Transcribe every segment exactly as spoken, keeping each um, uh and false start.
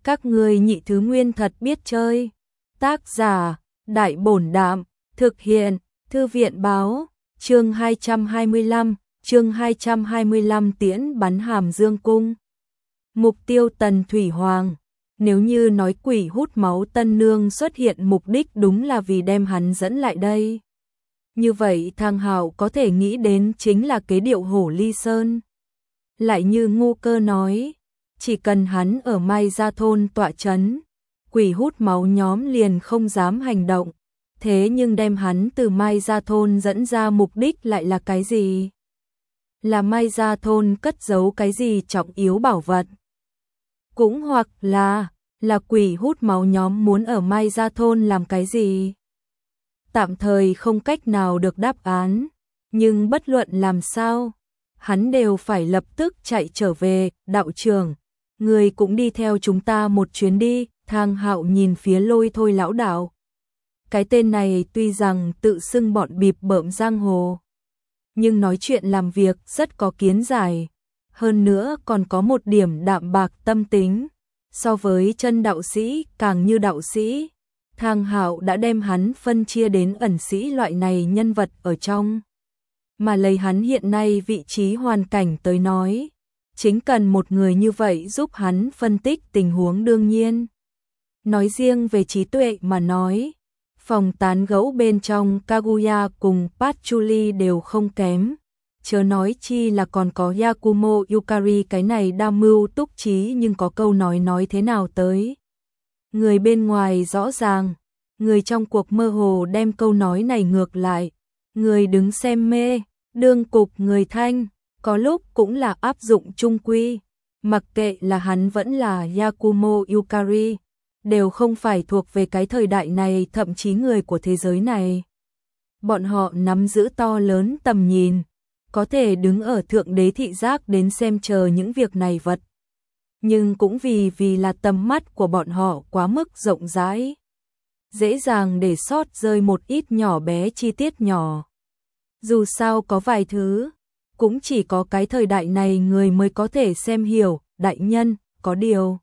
Các ngươi nhị thứ nguyên thật biết chơi. Tác giả, Đại Bổn Đạm, thực hiện, Thư viện Báo, chương hai trăm hai mươi lăm, chương hai trăm hai mươi lăm tiễn bắn Hàm Dương Cung. Mục tiêu Tần Thủy Hoàng. Nếu như nói quỷ hút máu Tân Nương xuất hiện mục đích đúng là vì đem hắn dẫn lại đây. Như vậy Thang Hạo có thể nghĩ đến chính là kế điệu Hổ Ly Sơn. Lại như Ngu Cơ nói, chỉ cần hắn ở Mai Gia Thôn tọa chấn, quỷ hút máu nhóm liền không dám hành động. Thế nhưng đem hắn từ Mai Gia Thôn dẫn ra mục đích lại là cái gì? Là Mai Gia Thôn cất giấu cái gì trọng yếu bảo vật? Cũng hoặc là, là quỷ hút máu nhóm muốn ở Mai Gia Thôn làm cái gì? Tạm thời không cách nào được đáp án, nhưng bất luận làm sao, hắn đều phải lập tức chạy trở về. Đạo trưởng, người cũng đi theo chúng ta một chuyến đi. Thang Hạo nhìn phía Lôi Thôi lão đạo. Cái tên này tuy rằng tự xưng bọn bịp bợm giang hồ, nhưng nói chuyện làm việc rất có kiến giải, hơn nữa còn có một điểm đạm bạc tâm tính, so với chân đạo sĩ càng như đạo sĩ. Thang Hạo đã đem hắn phân chia đến ẩn sĩ loại này nhân vật ở trong, mà lấy hắn hiện nay vị trí hoàn cảnh tới nói, chính cần một người như vậy giúp hắn phân tích tình huống. Đương nhiên, nói riêng về trí tuệ mà nói, phòng tán gẫu bên trong Kaguya cùng Patchouli đều không kém, chớ nói chi là còn có Yakumo Yukari cái này đa mưu túc trí nhưng có câu nói nói thế nào tới. Người bên ngoài rõ ràng, người trong cuộc mơ hồ đem câu nói này ngược lại, người đứng xem mê, đương cục người thanh, có lúc cũng là áp dụng trung quy, mặc kệ là hắn vẫn là Yakumo Yukari, đều không phải thuộc về cái thời đại này, thậm chí người của thế giới này. Bọn họ nắm giữ to lớn tầm nhìn, có thể đứng ở thượng đế thị giác đến xem chờ những việc này vật. Nhưng cũng vì vì là tầm mắt của bọn họ quá mức rộng rãi, dễ dàng để sót rơi một ít nhỏ bé chi tiết nhỏ. Dù sao có vài thứ, cũng chỉ có cái thời đại này người mới có thể xem hiểu. Đại nhân, có điều.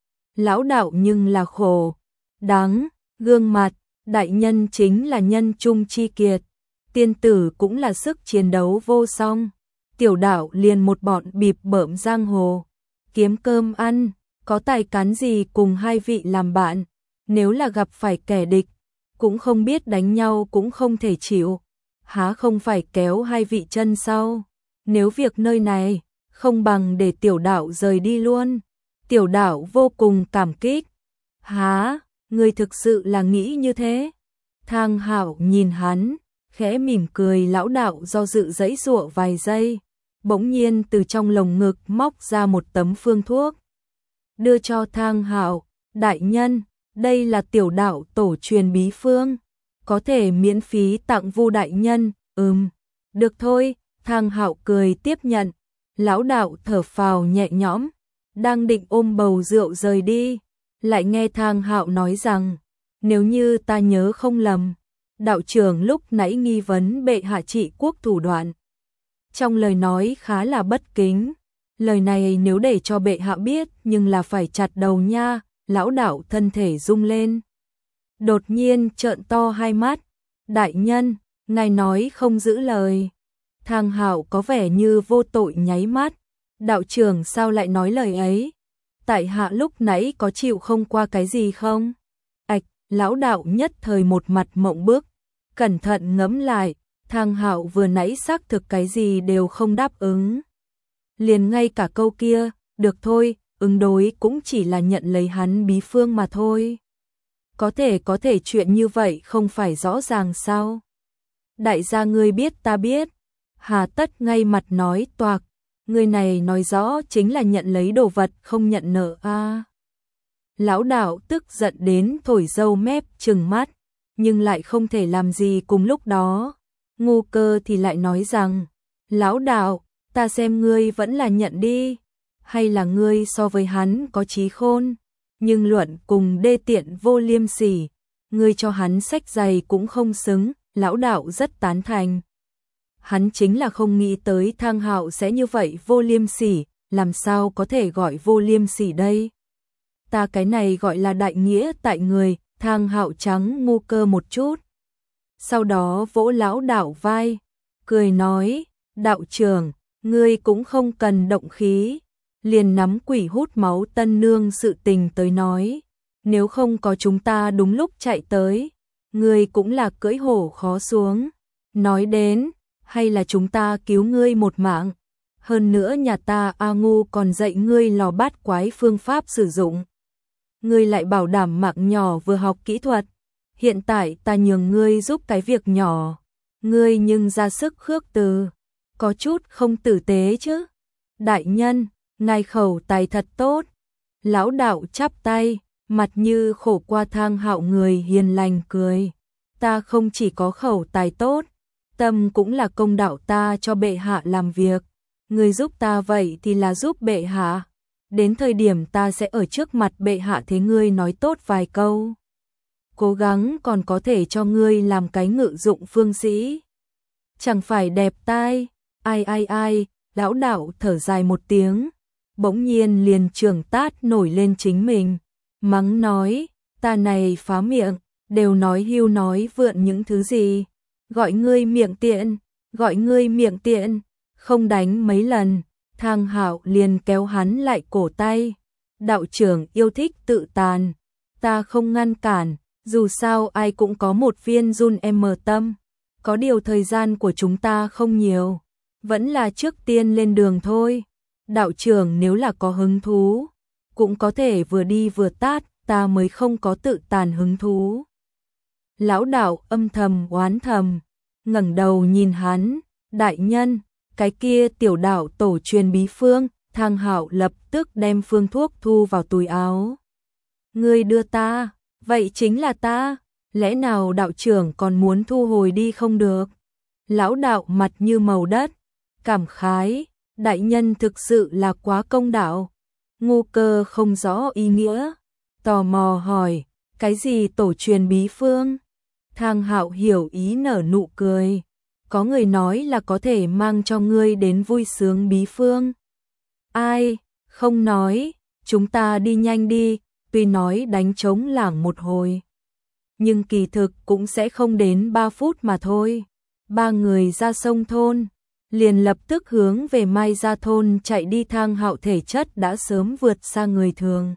Lão đạo nhưng là khổ, đáng, gương mặt, đại nhân chính là nhân trung chi kiệt, tiên tử cũng là sức chiến đấu vô song, tiểu đạo liền một bọn bịp bợm giang hồ, kiếm cơm ăn, có tài cán gì cùng hai vị làm bạn, nếu là gặp phải kẻ địch, cũng không biết đánh nhau cũng không thể chịu, há không phải kéo hai vị chân sau, nếu việc nơi này, không bằng để tiểu đạo rời đi luôn. Tiểu đạo vô cùng cảm kích. Há, người thực sự là nghĩ như thế? Thang Hạo nhìn hắn, khẽ mỉm cười. Lão đạo do dự giãy giụa vài giây, bỗng nhiên từ trong lồng ngực móc ra một tấm phương thuốc, đưa cho Thang Hạo. Đại nhân, đây là tiểu đạo tổ truyền bí phương, có thể miễn phí tặng Vu đại nhân. Ừm, được thôi. Thang Hạo cười tiếp nhận. Lão đạo thở phào nhẹ nhõm, đang định ôm bầu rượu rời đi, lại nghe Thang Hạo nói rằng, nếu như ta nhớ không lầm, đạo trưởng lúc nãy nghi vấn bệ hạ trị quốc thủ đoạn. Trong lời nói khá là bất kính, lời này nếu để cho bệ hạ biết nhưng là phải chặt đầu nha. Lão đạo thân thể rung lên, đột nhiên trợn to hai mắt. Đại nhân, ngài nói không giữ lời. Thang Hạo có vẻ như vô tội nháy mắt. Đạo trưởng sao lại nói lời ấy? Tại hạ lúc nãy có chịu không qua cái gì không? Ảch, lão đạo nhất thời một mặt mộng bức, cẩn thận ngẫm lại, Thang Hạo vừa nãy xác thực cái gì đều không đáp ứng. Liền ngay cả câu kia, được thôi, ứng đối cũng chỉ là nhận lấy hắn bí phương mà thôi. Có thể có thể chuyện như vậy không phải rõ ràng sao? Đại gia ngươi biết ta biết, hà tất ngay mặt nói toạc. Người này nói rõ chính là nhận lấy đồ vật không nhận nợ a. À, lão đạo tức giận đến thổi râu mép trừng mắt, nhưng lại không thể làm gì cùng lúc đó. Ngu Cơ thì lại nói rằng, lão đạo, ta xem ngươi vẫn là nhận đi, hay là ngươi so với hắn có trí khôn, nhưng luận cùng đê tiện vô liêm sỉ, ngươi cho hắn sách giày cũng không xứng. Lão đạo rất tán thành. Hắn chính là không nghĩ tới Thang Hạo sẽ như vậy vô liêm sỉ, làm sao có thể gọi vô liêm sỉ đây? ta cái này gọi là đại nghĩa tại người. Thang Hạo trắng Ngu Cơ một chút, sau đó vỗ lão đạo vai, cười nói, đạo trưởng, ngươi cũng không cần động khí, liền nắm quỷ hút máu tân nương sự tình tới nói, nếu không có chúng ta đúng lúc chạy tới, ngươi cũng là cưỡi hổ khó xuống, nói đến, hay là chúng ta cứu ngươi một mạng, hơn nữa nhà ta A Ngu còn dạy ngươi lò bát quái phương pháp sử dụng. Ngươi lại bảo đảm mạng nhỏ vừa học kỹ thuật, hiện tại ta nhường ngươi giúp cái việc nhỏ, ngươi nhưng ra sức khước từ, có chút không tử tế chứ. Đại nhân, ngài khẩu tài thật tốt. Lão đạo chắp tay, mặt như khổ qua. Thang Hạo người hiền lành cười, ta không chỉ có khẩu tài tốt, tâm cũng là công đạo ta cho bệ hạ làm việc, ngươi giúp ta vậy thì là giúp bệ hạ. Đến thời điểm ta sẽ ở trước mặt bệ hạ thế ngươi nói tốt vài câu, cố gắng còn có thể cho ngươi làm cái ngự dụng phương sĩ, chẳng phải đẹp tai. Ai ai ai, lão đạo thở dài một tiếng, bỗng nhiên liền trường tát nổi lên chính mình, mắng nói, ta này phá miệng, đều nói hưu nói vượn những thứ gì, gọi ngươi miệng tiện, gọi ngươi miệng tiện, không đánh mấy lần. Thang Hạo liền kéo hắn lại cổ tay, đạo trưởng yêu thích tự tàn, ta không ngăn cản, dù sao ai cũng có một viên run em tâm, có điều thời gian của chúng ta không nhiều, vẫn là trước tiên lên đường thôi. Đạo trưởng nếu là có hứng thú, cũng có thể vừa đi vừa tát, ta mới không có tự tàn hứng thú. Lão đạo âm thầm oán thầm, ngẩng đầu nhìn hắn, đại nhân, cái kia tiểu đạo tổ truyền bí phương. Thang Hạo lập tức đem phương thuốc thu vào túi áo. Ngươi đưa ta, vậy chính là ta, lẽ nào đạo trưởng còn muốn thu hồi đi không được? Lão đạo mặt như màu đất, cảm khái, đại nhân thực sự là quá công đạo. Ngu Cơ không rõ ý nghĩa, tò mò hỏi, cái gì tổ truyền bí phương? Thang Hạo hiểu ý nở nụ cười, có người nói là có thể mang cho ngươi đến vui sướng bí phương. Ai, không nói, chúng ta đi nhanh đi, tuy nói đánh trống lảng một hồi, nhưng kỳ thực cũng sẽ không đến ba phút mà thôi. Ba người ra sông thôn, liền lập tức hướng về Mai Gia thôn chạy đi. Thang Hạo thể chất đã sớm vượt xa người thường.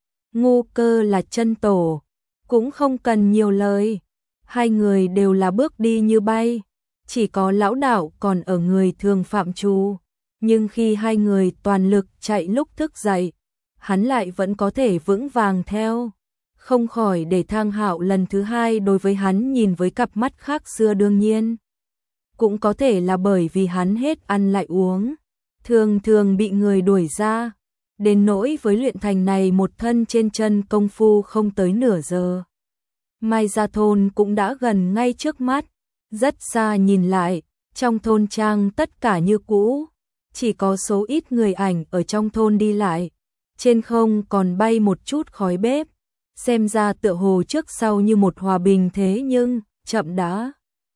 Ngu Cơ là chân tổ, cũng không cần nhiều lời, hai người đều là bước đi như bay, chỉ có lão đạo còn ở người thường phạm trù, nhưng khi hai người toàn lực chạy lúc thức dậy, hắn lại vẫn có thể vững vàng theo, không khỏi để Thang Hạo lần thứ hai đối với hắn nhìn với cặp mắt khác xưa. Đương nhiên, cũng có thể là bởi vì hắn hết ăn lại uống, thường thường bị người đuổi ra, đến nỗi với luyện thành này một thân trên chân công phu không tới nửa giờ. Mai Gia thôn cũng đã gần ngay trước mắt, rất xa nhìn lại, trong thôn trang tất cả như cũ, chỉ có số ít người ảnh ở trong thôn đi lại, trên không còn bay một chút khói bếp, xem ra tựa hồ trước sau như một hòa bình. Thế nhưng, chậm đã.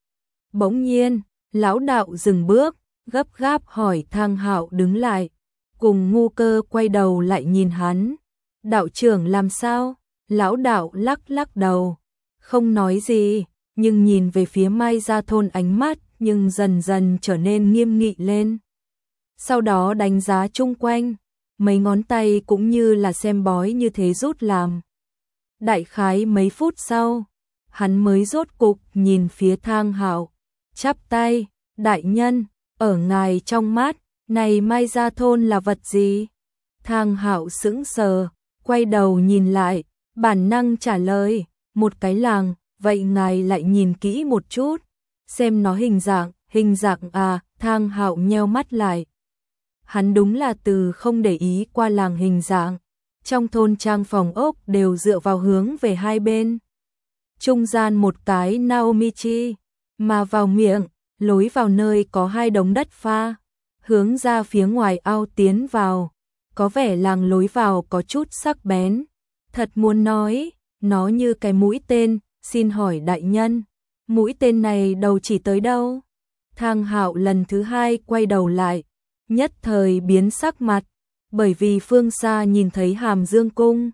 Bỗng nhiên, lão đạo dừng bước, gấp gáp hỏi. Thang Hạo đứng lại, cùng Ngu Cơ quay đầu lại nhìn hắn. Đạo trưởng làm sao? Lão đạo lắc lắc đầu, không nói gì, nhưng nhìn về phía Mai Gia thôn ánh mắt nhưng dần dần trở nên nghiêm nghị lên. Sau đó đánh giá chung quanh, mấy ngón tay cũng như là xem bói như thế rút làm. Đại khái mấy phút sau, hắn mới rốt cục nhìn phía Thang Hạo, chắp tay, đại nhân, ở ngài trong mắt, này Mai Gia thôn là vật gì? Thang Hạo sững sờ, quay đầu nhìn lại, bản năng trả lời, một cái làng. Vậy ngài lại nhìn kỹ một chút, xem nó hình dạng, hình dạng à? Thang Hạo nheo mắt lại. Hắn đúng là từ không để ý qua làng hình dạng, trong thôn trang phòng ốc đều dựa vào hướng về hai bên. Trung gian một cái Naomichi, mà vào miệng, lối vào nơi có hai đống đất pha, hướng ra phía ngoài ao tiến vào, có vẻ làng lối vào có chút sắc bén. Thật muốn nói, nó như cái mũi tên. Xin hỏi đại nhân, mũi tên này đầu chỉ tới đâu? Thang Hạo lần thứ hai quay đầu lại, nhất thời biến sắc mặt, bởi vì phương xa nhìn thấy Hàm Dương cung,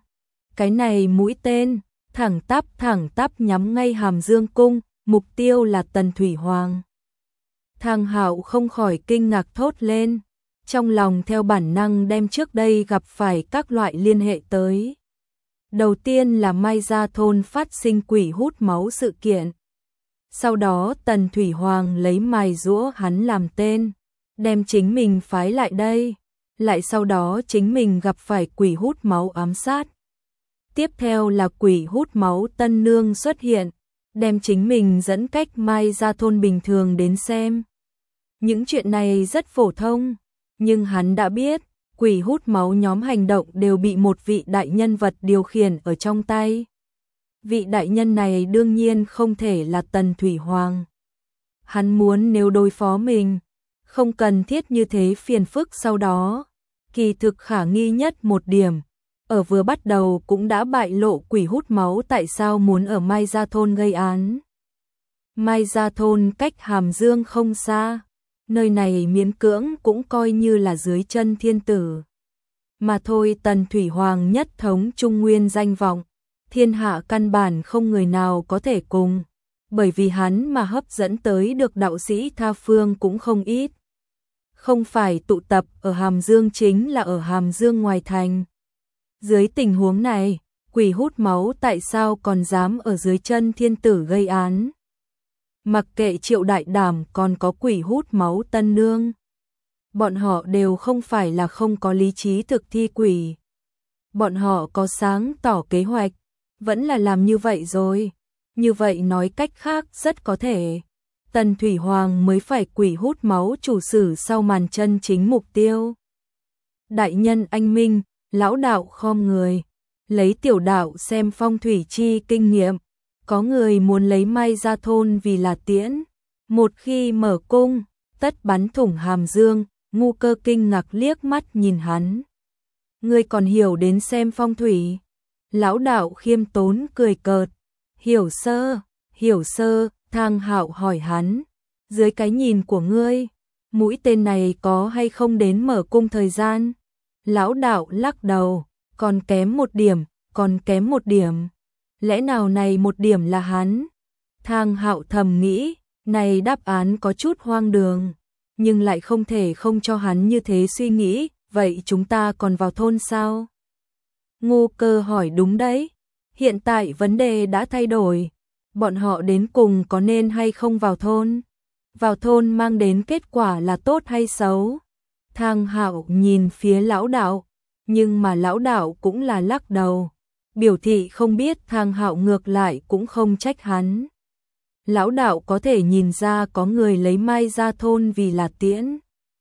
Cái này mũi tên, thẳng tắp thẳng tắp nhắm ngay Hàm Dương cung, mục tiêu là Tần Thủy Hoàng. Thang Hạo không khỏi kinh ngạc thốt lên, trong lòng theo bản năng đem trước đây gặp phải các loại liên hệ tới. Đầu tiên là Mai Gia thôn phát sinh quỷ hút máu sự kiện. Sau đó Tần Thủy Hoàng lấy mài giũa hắn làm tên, đem chính mình phái lại đây. Lại sau đó chính mình gặp phải quỷ hút máu ám sát. Tiếp theo là quỷ hút máu Tân Nương xuất hiện, đem chính mình dẫn cách Mai Gia thôn bình thường đến xem. Những chuyện này rất phổ thông, nhưng hắn đã biết, quỷ hút máu nhóm hành động đều bị một vị đại nhân vật điều khiển ở trong tay. Vị đại nhân này đương nhiên không thể là Tần Thủy Hoàng. Hắn muốn nếu đối phó mình, không cần thiết như thế phiền phức sau đó. Kỳ thực khả nghi nhất một điểm, ở vừa bắt đầu cũng đã bại lộ quỷ hút máu tại sao muốn ở Mai Gia thôn gây án. Mai Gia thôn cách Hàm Dương không xa, nơi này miễn cưỡng cũng coi như là dưới chân thiên tử. Mà thôi Tần Thủy Hoàng nhất thống Trung Nguyên danh vọng, thiên hạ căn bản không người nào có thể cùng, bởi vì hắn mà hấp dẫn tới được đạo sĩ tha phương cũng không ít. Không phải tụ tập ở Hàm Dương chính là ở Hàm Dương ngoài thành. Dưới tình huống này, quỷ hút máu tại sao còn dám ở dưới chân thiên tử gây án? Mặc kệ Triệu Đại Đảm còn có quỷ hút máu Tân Nương. Bọn họ đều không phải là không có lý trí thực thi quỷ. Bọn họ có sáng tỏ kế hoạch, vẫn là làm như vậy rồi. Như vậy nói cách khác rất có thể Tần Thủy Hoàng mới phải quỷ hút máu chủ sử sau màn chân chính mục tiêu. Đại nhân anh minh, lão đạo khom người, lấy tiểu đạo xem phong thủy chi kinh nghiệm, có người muốn lấy Mai Gia thôn vì là tiễn, một khi mở cung, tất bắn thủng Hàm Dương. Ngu Cơ kinh ngạc liếc mắt nhìn hắn. Ngươi còn hiểu đến xem phong thủy? Lão đạo khiêm tốn cười cợt. Hiểu sơ, hiểu sơ. Thang Hạo hỏi hắn, dưới cái nhìn của ngươi, mũi tên này có hay không đến mở cung thời gian? Lão đạo lắc đầu, còn kém một điểm, còn kém một điểm. Lẽ nào này một điểm là hắn? Thang Hạo thầm nghĩ, này đáp án có chút hoang đường, nhưng lại không thể không cho hắn như thế suy nghĩ, vậy chúng ta còn vào thôn sao? Ngô Cơ hỏi đúng đấy, hiện tại vấn đề đã thay đổi. Bọn họ đến cùng có nên hay không vào thôn? Vào thôn mang đến kết quả là tốt hay xấu? Thang Hạo nhìn phía lão đạo, nhưng mà lão đạo cũng là lắc đầu, biểu thị không biết. Thang Hạo ngược lại cũng không trách hắn. Lão đạo có thể nhìn ra có người lấy Mai Gia thôn vì là tiễn.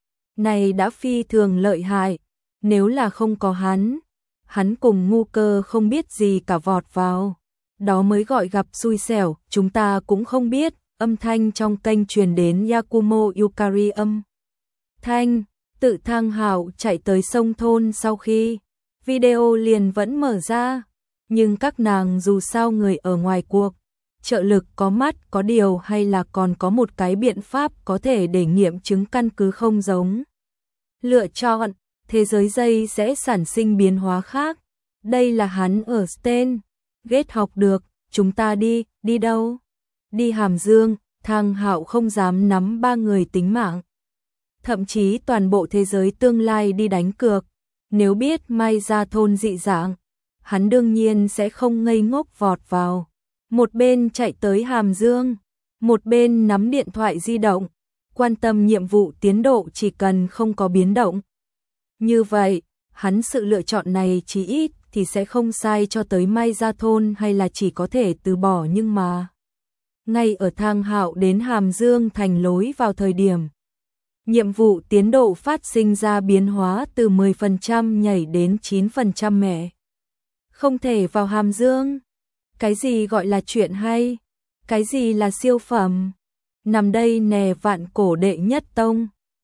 Này đã phi thường lợi hại, nếu là không có hắn, hắn cùng Ngu Cơ không biết gì cả vọt vào. Đó mới gọi gặp xui xẻo, chúng ta cũng không biết. Âm thanh trong kênh truyền đến Yakumo Yukari âm thanh, tự Thang Hạo chạy tới sông thôn sau khi video liền vẫn mở ra, nhưng các nàng dù sao người ở ngoài cuộc, trợ lực có mắt có điều hay là còn có một cái biện pháp có thể để nghiệm chứng căn cứ không giống. Lựa chọn, thế giới dây sẽ sản sinh biến hóa khác. Đây là hắn ở Sten Gate học được, chúng ta đi, đi đâu? Đi Hàm Dương. Thang Hạo không dám nắm ba người tính mạng, thậm chí toàn bộ thế giới tương lai đi đánh cược. Nếu biết Mai Gia thôn dị dạng, hắn đương nhiên sẽ không ngây ngốc vọt vào. Một bên chạy tới Hàm Dương, một bên nắm điện thoại di động, quan tâm nhiệm vụ tiến độ chỉ cần không có biến động. Như vậy, hắn sự lựa chọn này chỉ ít thì sẽ không sai cho tới Mai Gia thôn hay là chỉ có thể từ bỏ. Nhưng mà ngay ở Thang Hạo đến Hàm Dương thành lối vào thời điểm nhiệm vụ tiến độ phát sinh ra biến hóa từ mười phần trăm nhảy đến chín phần trăm. Mẹ, không thể vào Hàm Dương. Cái gì gọi là chuyện hay? Cái gì là siêu phẩm? Nằm đây nè, vạn cổ đệ nhất tông.